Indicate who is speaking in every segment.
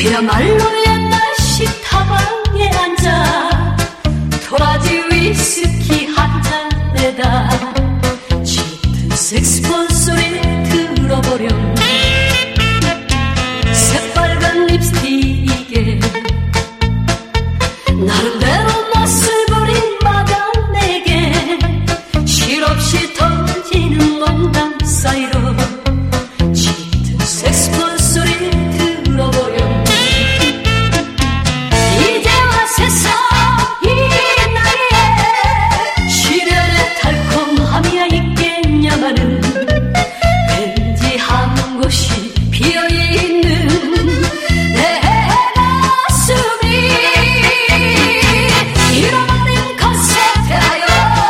Speaker 1: 그야말로 옛날식 다방에 앉아 도라지 위스키 한 잔에다 짙은 색소폰 소리 들어보렴. 새빨간 립스틱에 나름대로 맛을 부린 마당 내게 실없이 던지는 농담 사이로 짙은 색소폰 소리 들어보렴. 이제와 세상이 나이에 시련의 달콤함이야 있겠냐마는 왠지 한 곳이 비어있는 내 가슴이 잃어버린 컨셉하여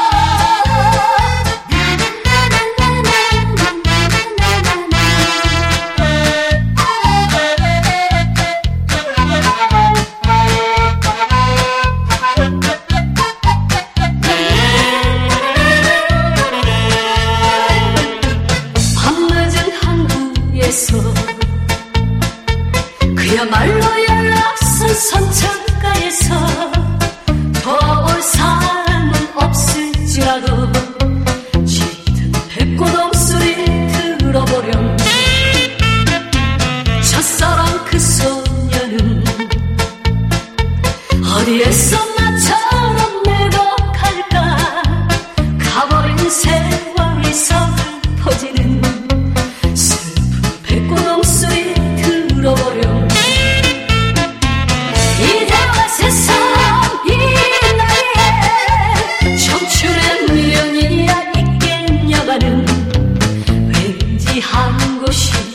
Speaker 1: 밤늦은 항구에서 그야말로 연락선 선창가에서 더 올 사람은 없을지라도 짙은 백고동 소리 들어보렴. 첫사랑 그 소녀는 어디에서 나처럼 내려갈까. 가버린 세월이 서글퍼지는 슬픈 백고동 소리 들어보렴. 이제와 세상이 나이에 청춘의 미련이야 있겠냐마는 왠지 한 곳이